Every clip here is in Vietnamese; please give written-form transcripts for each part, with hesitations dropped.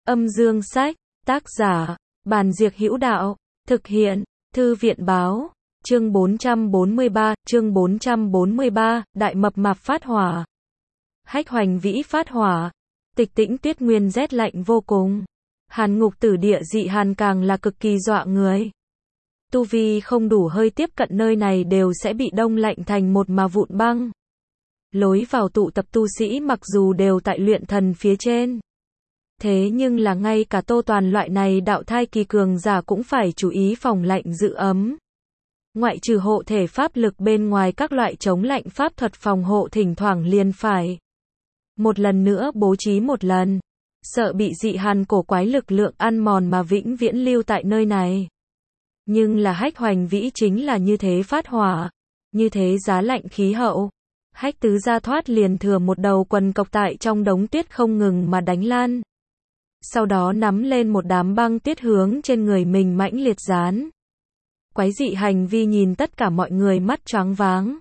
Âm dương sách, tác giả, Bàn Diệc Hữu Đạo, thực hiện, Thư viện báo, chương 443, Đại Mập Mạp phát hỏa. Hách Hoành Vĩ phát hỏa, Tịch Tĩnh Tuyết Nguyên rét lạnh vô cùng. Hàn Ngục Tử Địa Dị Hàn càng là cực kỳ dọa người. Tu vi không đủ hơi tiếp cận nơi này đều sẽ bị đông lạnh thành một mà vụn băng. Lối vào tụ tập tu sĩ mặc dù đều tại luyện thần phía trên. Thế nhưng là ngay cả Tô Toàn loại này đạo thai kỳ cường giả cũng phải chú ý phòng lạnh giữ ấm. Ngoại trừ hộ thể pháp lực bên ngoài các loại chống lạnh pháp thuật phòng hộ thỉnh thoảng liền phải một lần nữa bố trí một lần. Sợ bị dị hàn cổ quái lực lượng ăn mòn mà vĩnh viễn lưu tại nơi này. Nhưng là Hách Hoành Vĩ chính là như thế phát hỏa. Như thế giá lạnh khí hậu. Hách tứ gia thoát liền thừa một đầu quần cộc tại trong đống tuyết không ngừng mà đánh lan. Sau đó nắm lên một đám băng tuyết hướng trên người mình mãnh liệt dán. Quái dị hành vi nhìn tất cả mọi người mắt choáng váng.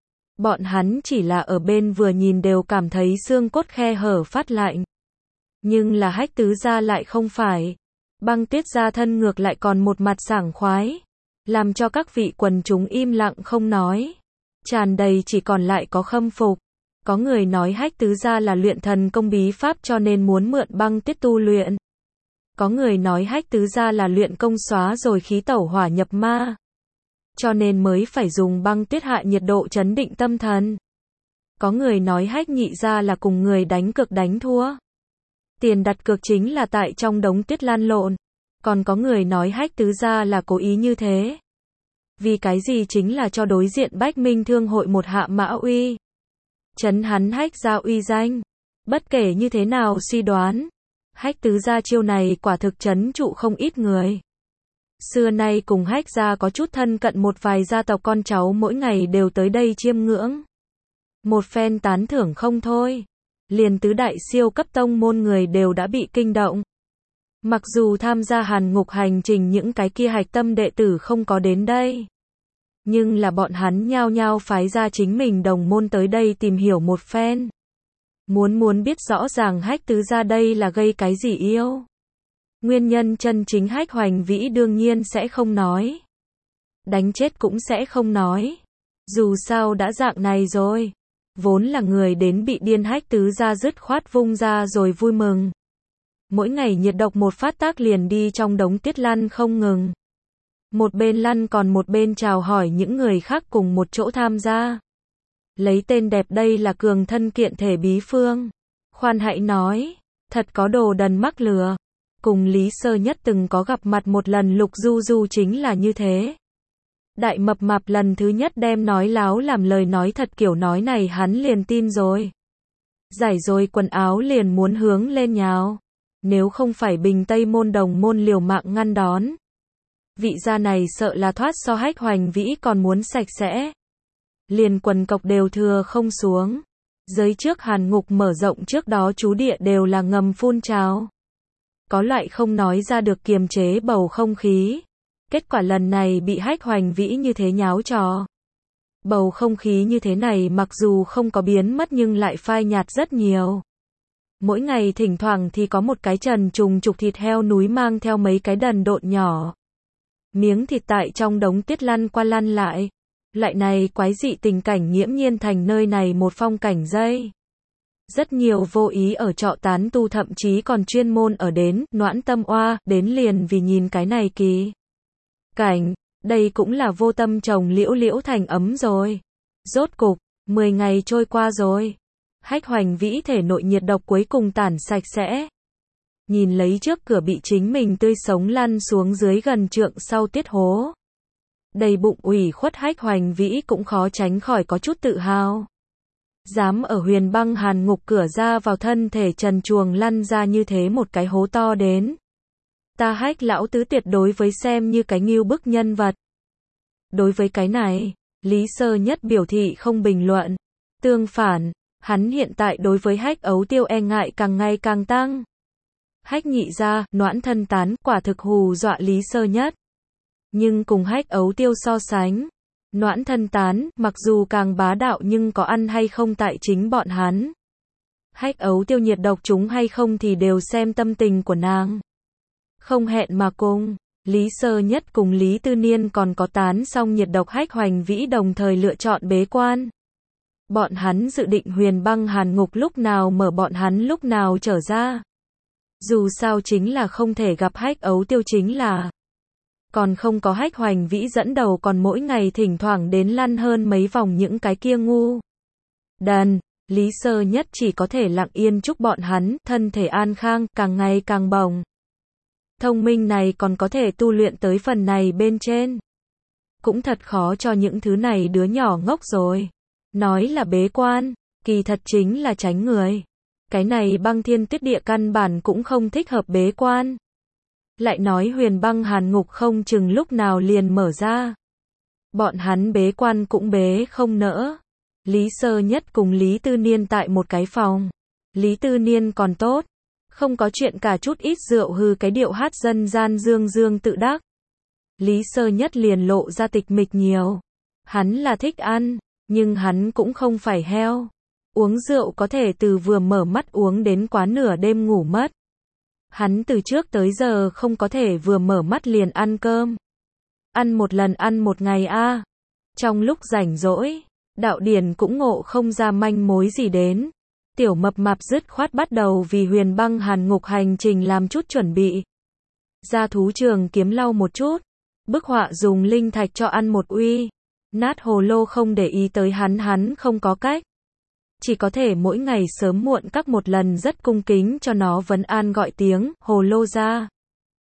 Bọn hắn chỉ là ở bên vừa nhìn đều cảm thấy xương cốt khe hở phát lạnh. Nhưng là Hách tứ gia lại không phải. Băng tuyết gia thân ngược lại còn một mặt sảng khoái. Làm cho các vị quần chúng im lặng không nói. Tràn đầy chỉ còn lại có khâm phục. Có người nói Hách tứ gia là luyện thần công bí pháp cho nên muốn mượn băng tuyết tu luyện. Có người nói Hách tứ gia là luyện công xóa rồi khí tẩu hỏa nhập ma. Cho nên mới phải dùng băng tuyết hạ nhiệt độ chấn định tâm thần. Có người nói Hách nhị gia là cùng người đánh cược đánh thua. Tiền đặt cược chính là tại trong đống tuyết lan lộn. Còn có người nói Hách tứ gia là cố ý như thế. Vì cái gì chính là cho đối diện Bách Minh Thương hội một hạ mã uy. Chấn hắn Hách gia uy danh. Bất kể như thế nào suy đoán. Hách tứ gia chiêu này quả thực chấn trụ không ít người. Xưa nay cùng Hách gia có chút thân cận một vài gia tộc con cháu mỗi ngày đều tới đây chiêm ngưỡng. Một phen tán thưởng không thôi. Liền tứ đại siêu cấp tông môn người đều đã bị kinh động. Mặc dù tham gia Hàn Ngục hành trình những cái kia hạch tâm đệ tử không có đến đây. Nhưng là bọn hắn nhao nhao phái ra chính mình đồng môn tới đây tìm hiểu một phen. Muốn biết rõ ràng Hách tứ gia đây là gây cái gì yêu. Nguyên nhân chân chính Hách Hoành Vĩ đương nhiên sẽ không nói. Đánh chết cũng sẽ không nói. Dù sao đã dạng này rồi. Vốn là người đến bị điên Hách tứ gia dứt khoát vung ra rồi vui mừng. Mỗi ngày nhiệt độc một phát tác liền đi trong đống tuyết lăn không ngừng. Một bên lăn còn một bên chào hỏi những người khác cùng một chỗ tham gia. Lấy tên đẹp đây là cường thân kiện thể bí phương. Khoan hãy nói, thật có đồ đần mắc lừa. Cùng Lý Sơ Nhất từng có gặp mặt một lần Lục Du Du chính là như thế. Đại mập mạp lần thứ nhất đem nói láo làm lời nói thật kiểu nói này hắn liền tin rồi. Giải rồi quần áo liền muốn hướng lên nhào. Nếu không phải Bình Tây môn đồng môn liều mạng ngăn đón. Vị gia này sợ là thoát so Hách Hoành Vĩ còn muốn sạch sẽ. Liền quần cộc đều thừa không xuống. Giới trước Hàn Ngục mở rộng trước đó chú địa đều là ngầm phun trào. Có loại không nói ra được kiềm chế bầu không khí. Kết quả lần này bị Hách Hoành Vĩ như thế nháo trò. Bầu không khí như thế này mặc dù không có biến mất nhưng lại phai nhạt rất nhiều. Mỗi ngày thỉnh thoảng thì có một cái trần trùng trục thịt heo núi mang theo mấy cái đần độn nhỏ. Miếng thịt tại trong đống tuyết lăn qua lăn lại. Loại này quái dị tình cảnh nghiễm nhiên thành nơi này một phong cảnh dây. Rất nhiều vô ý ở trọ tán tu thậm chí còn chuyên môn ở đến, noãn tâm oa, đến liền vì nhìn cái này kỳ cảnh, đây cũng là vô tâm trồng liễu liễu thành ấm rồi. Rốt cục, 10 ngày trôi qua rồi. Hách Hoành Vĩ thể nội nhiệt độc cuối cùng tản sạch sẽ. Nhìn lấy trước cửa bị chính mình tươi sống lăn xuống dưới gần trượng sau tuyết hố. Đầy bụng ủy khuất Hách Hoành Vĩ cũng khó tránh khỏi có chút tự hào. Dám ở Huyền Băng Hàn Ngục cửa ra vào thân thể trần truồng lăn ra như thế một cái hố to đến. Ta Hách lão tứ tuyệt đối với xem như cái ngưu bức nhân vật. Đối với cái này, Lý Sơ Nhất biểu thị không bình luận. Tương phản, hắn hiện tại đối với Hách Ấu Tiêu e ngại càng ngày càng tăng. Hách nhị gia, noãn thân tán, quả thực hù dọa Lý Sơ Nhất. Nhưng cùng Hách Ấu Tiêu so sánh, noãn thân tán, mặc dù càng bá đạo nhưng có ăn hay không tại chính bọn hắn. Hách ấu tiêu nhiệt độc chúng hay không thì đều xem tâm tình của nàng. Không hẹn mà cùng, Lý Sơ Nhất cùng Lý Tư Niên còn có tán xong nhiệt độc Hách Hoành Vĩ đồng thời lựa chọn bế quan. Bọn hắn dự định Huyền Băng Hàn Ngục lúc nào mở bọn hắn lúc nào trở ra. Dù sao chính là không thể gặp Hách ấu tiêu chính là. Còn không có Hách Hoành Vĩ dẫn đầu còn mỗi ngày thỉnh thoảng đến lăn hơn mấy vòng những cái kia ngu đần, Lý Sơ Nhất chỉ có thể lặng yên chúc bọn hắn thân thể an khang, càng ngày càng bồng. Thông minh này còn có thể tu luyện tới phần này bên trên. Cũng thật khó cho những thứ này đứa nhỏ ngốc rồi. Nói là bế quan, kỳ thật chính là tránh người. Cái này Băng Thiên Tuyết Địa căn bản cũng không thích hợp bế quan. Lại nói Huyền Băng Hàn Ngục không chừng lúc nào liền mở ra. Bọn hắn bế quan cũng bế không nỡ. Lý Sơ Nhất cùng Lý Tư Niên tại một cái phòng. Lý Tư Niên còn tốt, không có chuyện cả chút ít rượu hư cái điệu hát dân gian dương dương tự đắc. Lý Sơ Nhất liền lộ ra tịch mịch nhiều. Hắn là thích ăn, nhưng hắn cũng không phải heo. Uống rượu có thể từ vừa mở mắt uống đến quá nửa đêm ngủ mất. Hắn từ trước tới giờ không có thể vừa mở mắt liền ăn cơm. Ăn một lần ăn một ngày a. Trong lúc rảnh rỗi, Đạo Điển cũng ngộ không ra manh mối gì đến. Tiểu Mập Mạp dứt khoát bắt đầu vì Huyền Băng Hàn Ngục hành trình làm chút chuẩn bị. Ra thú trường kiếm lau một chút. Bức họa dùng linh thạch cho ăn một uy. Nát hồ lô không để ý tới hắn không có cách. Chỉ có thể mỗi ngày sớm muộn các một lần rất cung kính cho nó vấn an gọi tiếng hồ lô ra.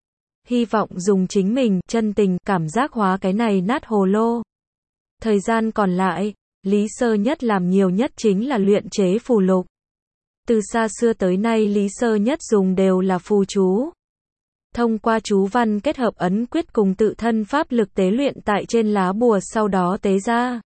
Hy vọng dùng chính mình chân tình cảm giác hóa cái này nát hồ lô. Thời gian còn lại, Lý Sơ Nhất làm nhiều nhất chính là luyện chế phù lục. Từ xa xưa tới nay Lý Sơ Nhất dùng đều là phù chú. Thông qua chú văn kết hợp ấn quyết cùng tự thân pháp lực tế luyện tại trên lá bùa sau đó tế ra.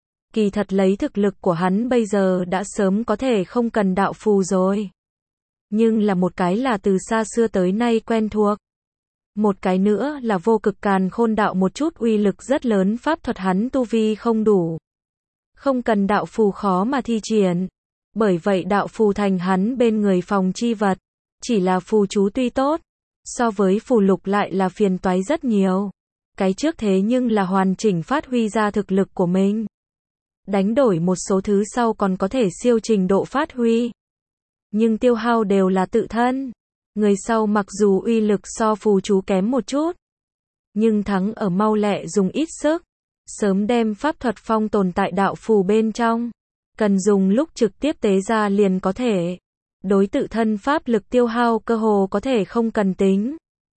Kỳ thật lấy thực lực của hắn bây giờ đã sớm có thể không cần đạo phù rồi. Nhưng là một cái là từ xa xưa tới nay quen thuộc. Một cái nữa là vô cực càn khôn đạo một chút uy lực rất lớn pháp thuật hắn tu vi không đủ. Không cần đạo phù khó mà thi triển. Bởi vậy đạo phù thành hắn bên người phòng chi vật. Chỉ là phù chú tuy tốt, so với phù lục lại là phiền toái rất nhiều. Cái trước thế nhưng là hoàn chỉnh phát huy ra thực lực của mình. Đánh đổi một số thứ sau còn có thể siêu trình độ phát huy. Nhưng tiêu hao đều là tự thân. Người sau mặc dù uy lực so phù chú kém một chút, nhưng thắng ở mau lẹ dùng ít sức. Sớm đem pháp thuật phong tồn tại đạo phù bên trong. Cần dùng lúc trực tiếp tế ra liền có thể. Đối tự thân pháp lực tiêu hao cơ hồ có thể không cần tính.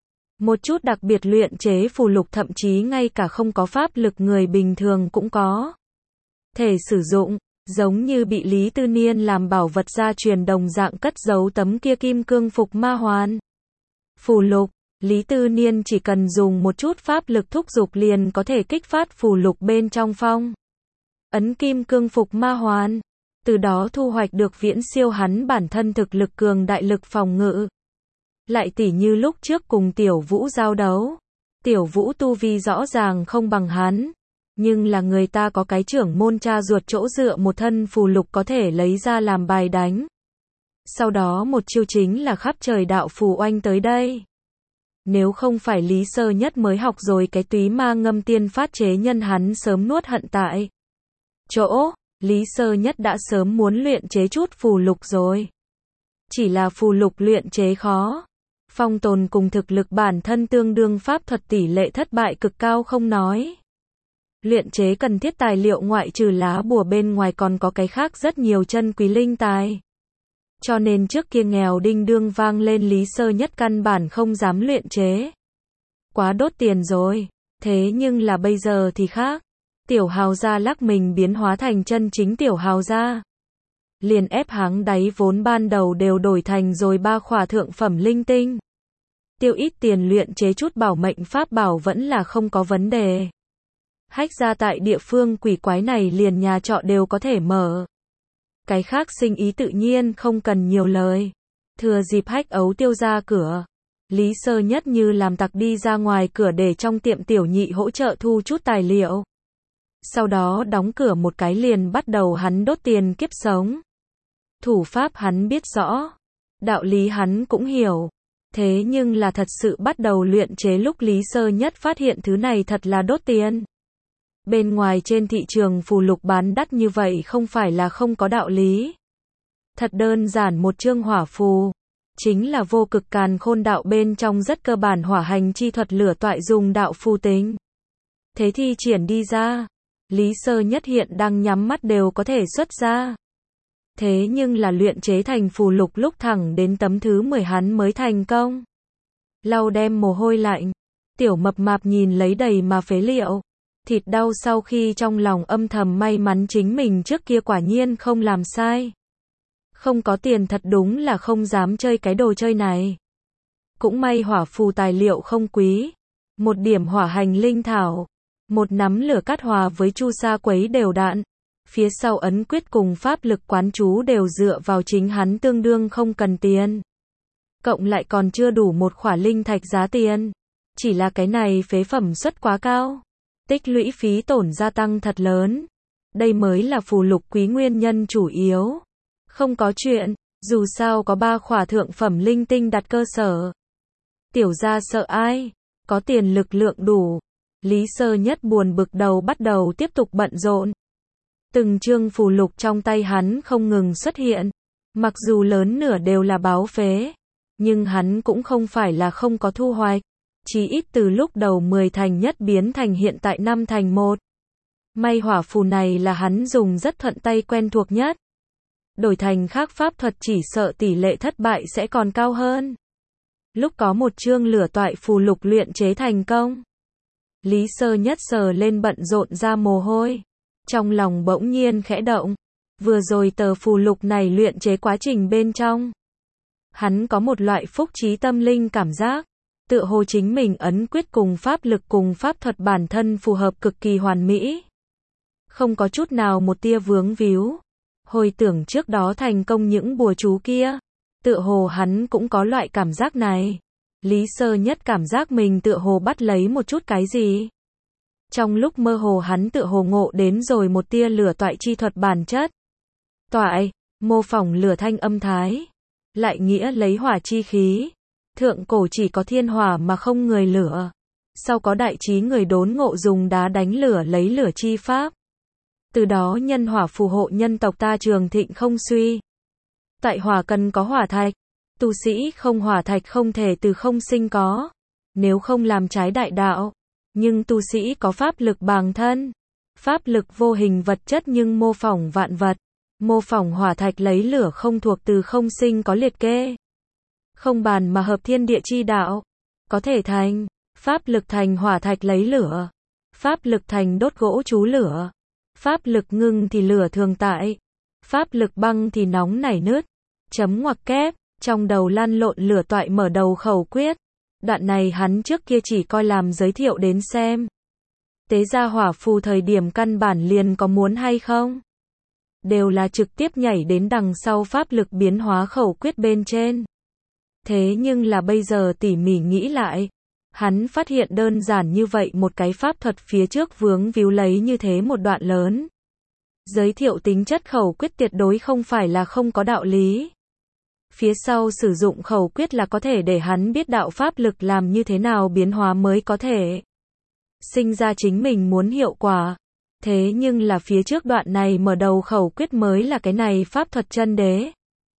Một chút đặc biệt luyện chế phù lục thậm chí ngay cả không có pháp lực người bình thường cũng có thể sử dụng, giống như bị Lý Tư Niên làm bảo vật gia truyền đồng dạng cất giấu tấm kia kim cương phục ma hoàn. Phù lục, Lý Tư Niên chỉ cần dùng một chút pháp lực thúc giục liền có thể kích phát phù lục bên trong phong ấn kim cương phục ma hoàn, từ đó thu hoạch được viễn siêu hắn bản thân thực lực cường đại lực phòng ngự. Lại tỉ như lúc trước cùng Tiểu Vũ giao đấu, Tiểu Vũ tu vi rõ ràng không bằng hắn, nhưng là người ta có cái trưởng môn cha ruột chỗ dựa một thân phù lục có thể lấy ra làm bài đánh. Sau đó một chiêu chính là khắp trời đạo phù oanh tới đây. Nếu không phải Lý Sơ Nhất mới học rồi cái túy ma ngâm tiên phát chế nhân hắn sớm nuốt hận tại chỗ, Lý Sơ Nhất đã sớm muốn luyện chế chút phù lục rồi. Chỉ là phù lục luyện chế khó. Phong tồn cùng thực lực bản thân tương đương pháp thuật tỷ lệ thất bại cực cao không nói. Luyện chế cần thiết tài liệu ngoại trừ lá bùa bên ngoài còn có cái khác rất nhiều chân quý linh tài. Cho nên trước kia nghèo đinh đương vang lên Lý Sơ Nhất căn bản không dám luyện chế. Quá đốt tiền rồi. Thế nhưng là bây giờ thì khác. Tiểu hào gia lắc mình biến hóa thành chân chính tiểu hào gia. Liền ép háng đáy vốn ban đầu đều đổi thành rồi 3 khỏa thượng phẩm linh tinh. Tiêu ít tiền luyện chế chút bảo mệnh pháp bảo vẫn là không có vấn đề. Hách gia tại địa phương quỷ quái này liền nhà trọ đều có thể mở. Cái khác sinh ý tự nhiên không cần nhiều lời. Thừa dịp Hách ấu tiêu ra cửa, Lý Sơ Nhất như làm tặc đi ra ngoài cửa để trong tiệm tiểu nhị hỗ trợ thu chút tài liệu. Sau đó đóng cửa một cái liền bắt đầu hắn đốt tiền kiếp sống. Thủ pháp hắn biết rõ, đạo lý hắn cũng hiểu. Thế nhưng là thật sự bắt đầu luyện chế lúc Lý Sơ Nhất phát hiện thứ này thật là đốt tiền. Bên ngoài trên thị trường phù lục bán đắt như vậy không phải là không có đạo lý. Thật đơn giản một chương hỏa phù, chính là vô cực càn khôn đạo bên trong rất cơ bản hỏa hành chi thuật lửa toại dùng đạo phù tính. Thế thi triển đi ra, Lý Sơ Nhất hiện đang nhắm mắt đều có thể xuất ra. Thế nhưng là luyện chế thành phù lục lúc thẳng đến tấm thứ 10 hắn mới thành công. Lau đem mồ hôi lạnh, tiểu mập mạp nhìn lấy đầy mà phế liệu, thịt đau sau khi trong lòng âm thầm may mắn chính mình trước kia quả nhiên không làm sai. Không có tiền thật đúng là không dám chơi cái đồ chơi này. Cũng may hỏa phù tài liệu không quý, một điểm hỏa hành linh thảo, một nắm lửa cát hòa với chu sa quấy đều đặn. Phía sau ấn quyết cùng pháp lực quán chú đều dựa vào chính hắn tương đương không cần tiền. Cộng lại còn chưa đủ một khỏa linh thạch giá tiền. Chỉ là cái này phế phẩm suất quá cao. Tích lũy phí tổn gia tăng thật lớn. Đây mới là phù lục quý nguyên nhân chủ yếu. Không có chuyện, dù sao có 3 khỏa thượng phẩm linh tinh đặt cơ sở. Tiểu gia sợ ai? Có tiền lực lượng đủ. Lý Sơ Nhất buồn bực đầu bắt đầu tiếp tục bận rộn. Từng chương phù lục trong tay hắn không ngừng xuất hiện. Mặc dù lớn nửa đều là báo phế, nhưng hắn cũng không phải là không có thu hoạch. Chỉ ít từ lúc đầu 10 thành nhất biến thành hiện tại 5 thành 1. May hỏa phù này là hắn dùng rất thuận tay quen thuộc nhất. Đổi thành khác pháp thuật chỉ sợ tỷ lệ thất bại sẽ còn cao hơn. Lúc có một chương lửa toại phù lục luyện chế thành công, Lý Sơ Nhất sờ lên bận rộn ra mồ hôi. Trong lòng bỗng nhiên khẽ động. Vừa rồi tờ phù lục này luyện chế quá trình bên trong, hắn có một loại phúc trí tâm linh cảm giác. Tựa hồ chính mình ấn quyết cùng pháp lực cùng pháp thuật bản thân phù hợp cực kỳ hoàn mỹ. Không có chút nào một tia vướng víu. Hồi tưởng trước đó thành công những bùa chú kia, tựa hồ hắn cũng có loại cảm giác này. Lý Sơ Nhất cảm giác mình tựa hồ bắt lấy một chút cái gì. Trong lúc mơ hồ hắn tựa hồ ngộ đến rồi một tia lửa toại chi thuật bản chất. Toại, mô phỏng lửa thanh âm thái. Lại nghĩa lấy hỏa chi khí. Thượng cổ chỉ có thiên hỏa mà không người lửa. Sau có đại trí người đốn ngộ dùng đá đánh lửa lấy lửa chi pháp. Từ đó nhân hỏa phù hộ nhân tộc ta trường thịnh không suy. Tại hỏa cần có hỏa thạch. Tu sĩ không hỏa thạch không thể từ không sinh có. Nếu không làm trái đại đạo. Nhưng tu sĩ có pháp lực bằng thân. Pháp lực vô hình vật chất nhưng mô phỏng vạn vật. Mô phỏng hỏa thạch lấy lửa không thuộc từ không sinh có liệt kê. Không bàn mà hợp thiên địa chi đạo. Có thể thành. Pháp lực thành hỏa thạch lấy lửa. Pháp lực thành đốt gỗ chú lửa. Pháp lực ngưng thì lửa thường tại. Pháp lực băng thì nóng nảy nứt. Chấm ngoặc kép. Trong đầu lăn lộn lửa toại mở đầu khẩu quyết. Đoạn này hắn trước kia chỉ coi làm giới thiệu đến xem. Tế ra hỏa phù thời điểm căn bản liền có muốn hay không. Đều là trực tiếp nhảy đến đằng sau pháp lực biến hóa khẩu quyết bên trên. Thế nhưng là bây giờ tỉ mỉ nghĩ lại. Hắn phát hiện đơn giản như vậy một cái pháp thuật phía trước vướng víu lấy như thế một đoạn lớn. Giới thiệu tính chất khẩu quyết tuyệt đối không phải là không có đạo lý. Phía sau sử dụng khẩu quyết là có thể để hắn biết đạo pháp lực làm như thế nào biến hóa mới có thể sinh ra chính mình muốn hiệu quả. Thế nhưng là phía trước đoạn này mở đầu khẩu quyết mới là cái này pháp thuật chân đế.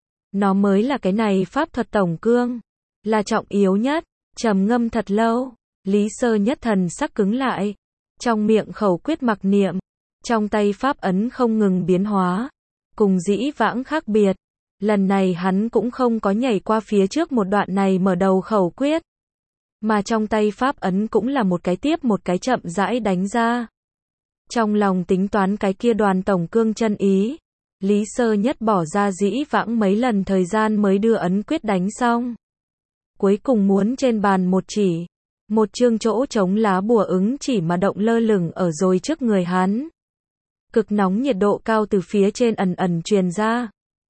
Nó mới là cái này pháp thuật tổng cương. Là trọng yếu nhất. Trầm ngâm thật lâu. Lý Sơ Nhất thần sắc cứng lại. Trong miệng khẩu quyết mặc niệm. Trong tay pháp ấn không ngừng biến hóa. Cùng dĩ vãng khác biệt. Lần này hắn cũng không có nhảy qua phía trước một đoạn này mở đầu khẩu quyết. Mà trong tay pháp ấn cũng là một cái tiếp một cái chậm rãi đánh ra. Trong lòng tính toán cái kia đoàn tổng cương chân ý. Lý Sơ Nhất bỏ ra dĩ vãng mấy lần thời gian mới đưa ấn quyết đánh xong. Cuối cùng muốn trên bàn một chỉ. Một chương chỗ chống lá bùa ứng chỉ mà động lơ lửng ở rồi trước người hắn. Cực nóng nhiệt độ cao từ phía trên ẩn ẩn truyền ra.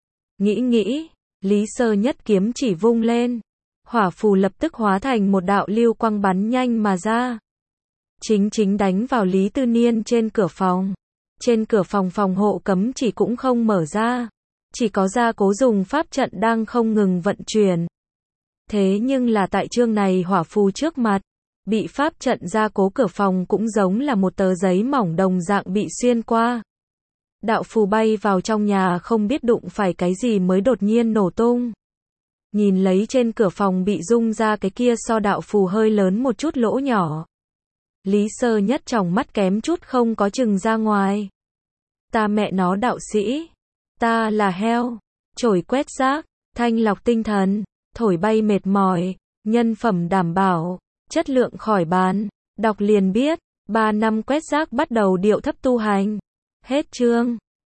Nghĩ, Lý Sơ Nhất kiếm chỉ vung lên. Hỏa phù lập tức hóa thành một đạo lưu quang bắn nhanh mà ra. Chính đánh vào Lý Tư Niên trên cửa phòng. Trên cửa phòng phòng hộ cấm chỉ cũng không mở ra. Chỉ có gia cố dùng pháp trận đang không ngừng vận chuyển. Thế nhưng là tại chương này hỏa phù trước mặt, bị pháp trận gia cố cửa phòng cũng giống là một tờ giấy mỏng đồng dạng bị xuyên qua. Đạo phù bay vào trong nhà không biết đụng phải cái gì mới đột nhiên nổ tung. Nhìn lấy trên cửa phòng bị rung ra cái kia so đạo phù hơi lớn một chút lỗ nhỏ. Lý Sơ Nhất tròng mắt kém chút không có chừng ra ngoài. Ta mẹ nó đạo sĩ. Ta là heo. Chổi quét rác, thanh lọc tinh thần, thổi bay mệt mỏi, nhân phẩm đảm bảo, chất lượng khỏi bàn. Đọc liền biết, 3 năm quét rác bắt đầu điệu thấp tu hành. Hết chương.